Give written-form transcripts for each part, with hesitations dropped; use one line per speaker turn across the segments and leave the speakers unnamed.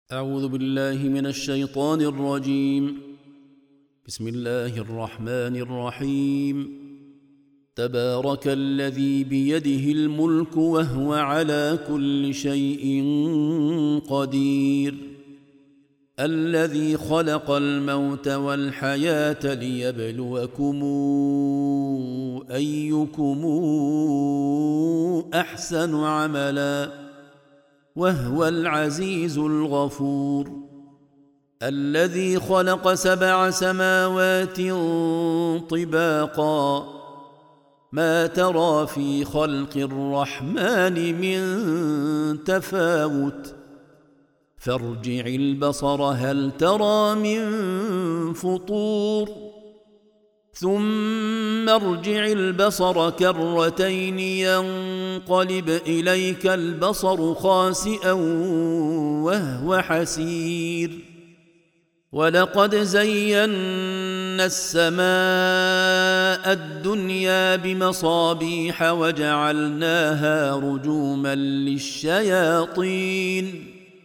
أعوذ بالله من الشيطان الرجيم. بسم الله الرحمن الرحيم. تبارك الذي بيده الملك وهو على كل شيء قدير، الذي خلق الموت والحياة ليبلوكم أيكم أحسن عملا، وهو العزيز الغفور. الذي خلق 7 سماوات طباقا، ما ترى في خلق الرحمن من تفاوت، فارجع البصر هل ترى من فطور، ثم ارجع البصر كرتين ينقلب إليك البصر خاسئا وهو حسير. ولقد زينا السماء الدنيا بمصابيح وجعلناها رجوما للشياطين،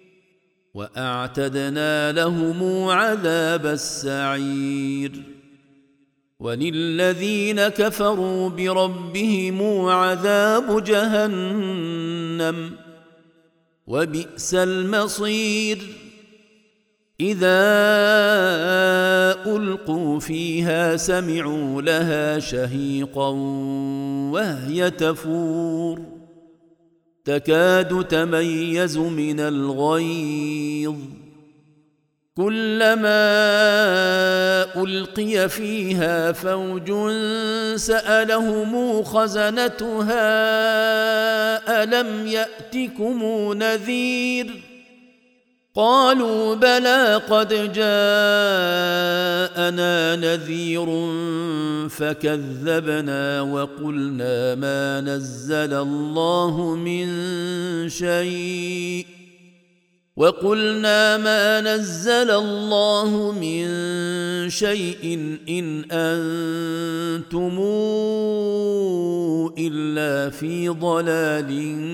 وأعتدنا لهم عذاب السعير. وللذين كفروا بربهم عذاب جهنم، وبئس المصير. إذا ألقوا فيها سمعوا لها شهيقا وهي تفور، تكاد تميز من الغيظ، كلما ألقي فيها فوج سألهم خزنتها ألم يأتكم نذير، قالوا بلى قد جاءنا نذير فكذبنا وقلنا ما نزل الله من شيء إن أنتم إلا في ضلال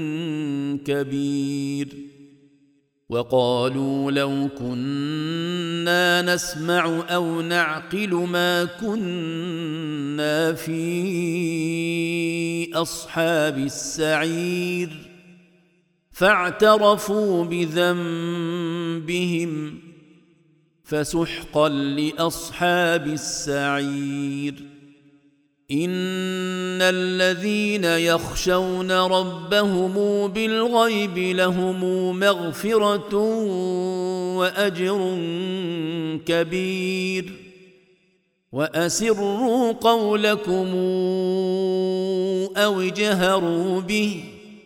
كبير. وقالوا لو كنا نسمع أو نعقل ما كنا في أصحاب السعير، فاعترفوا بذنبهم فسحقا لأصحاب السعير. إن الذين يخشون ربهم بالغيب لهم مغفرة وأجر كبير. وأسروا قولكم أو اجهروا به،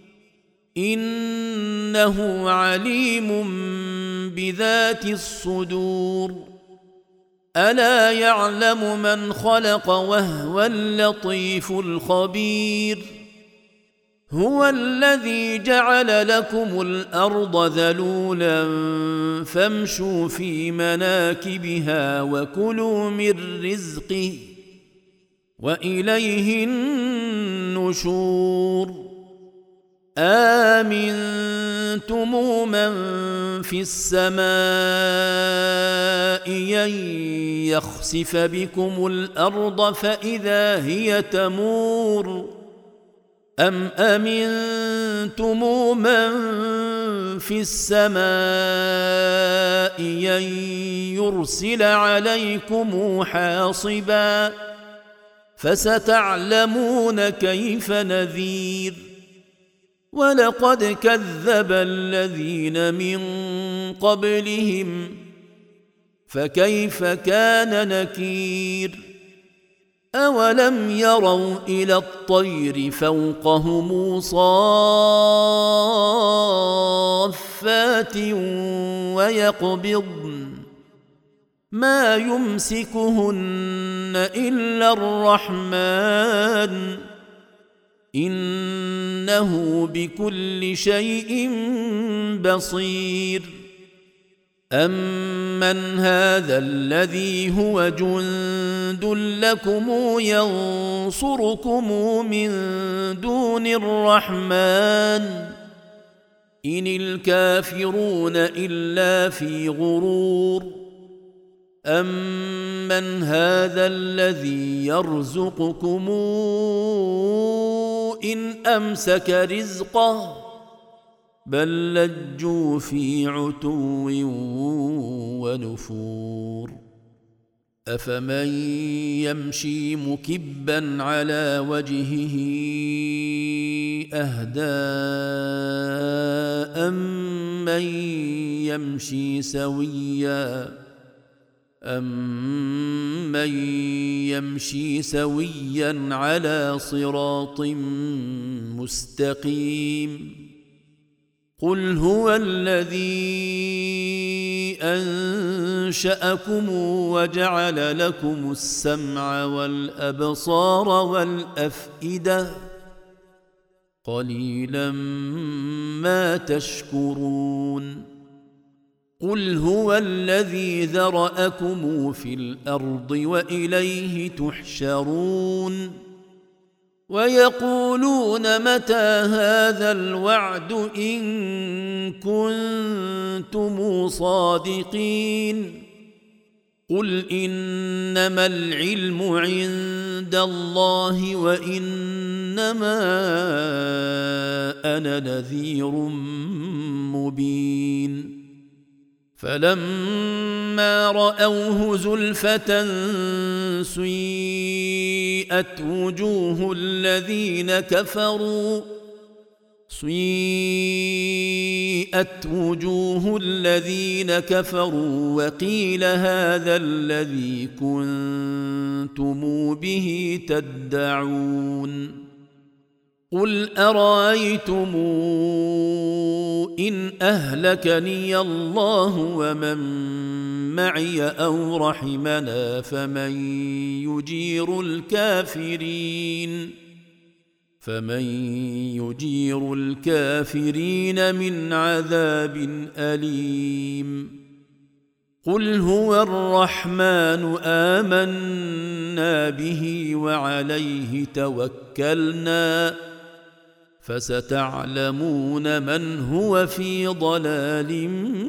إنه عليم بذات الصدور. ألا يعلم من خلق وهو اللطيف الخبير. هو الذي جعل لكم الأرض ذلولا فامشوا في مناكبها وكلوا من رزقه وإليه النشور. آمنتم من في السماء أن يخسف بكم الأرض فإذا هي تمور، أم أمنتم من في السماء أن يرسل عليكم حاصبا، فستعلمون كيف نذير. ولقد كذب الذين من قبلهم فكيف كان نكير. أولم يروا إلى الطير فوقهم صافات ويقبضن ما يمسكهن إلا الرحمن، إنه بكل شيء بصير. أمن هذا الذي هو جند لكم ينصركم من دون الرحمن إن الكافرون إلا في غرور أمن هذا الذي يرزقكم إن أمسك رزقه بل لجوا في عتو ونفور أفمن يمشي مكبا على وجهه أهدى أمن يمشي سويا على صراط مستقيم قل هو الذي أنشأكم وجعل لكم السمع والأبصار والأفئدة قليلا ما تشكرون قل هو الذي ذرأكم في الأرض وإليه تحشرون ويقولون متى هذا الوعد إن كنتم صادقين قل إنما العلم عند الله وإنما أنا نذير مبين فلما رأوه زلفة سيئت وجوه الذين كفروا وقيل هذا الذي كنتم به تدعون قل أرأيتم إن أهلكني الله ومن معي أو رحمنا فمن يجير الكافرين من عذاب أليم قل هو الرحمن آمنا به وعليه توكلنا فستعلمون من هو في ضلال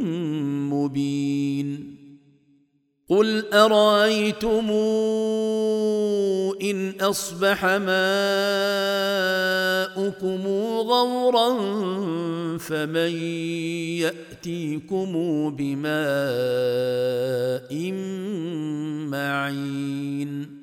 مبين قل أرأيتم إن أصبح ماؤكم غورا فمن يأتيكم بماء معين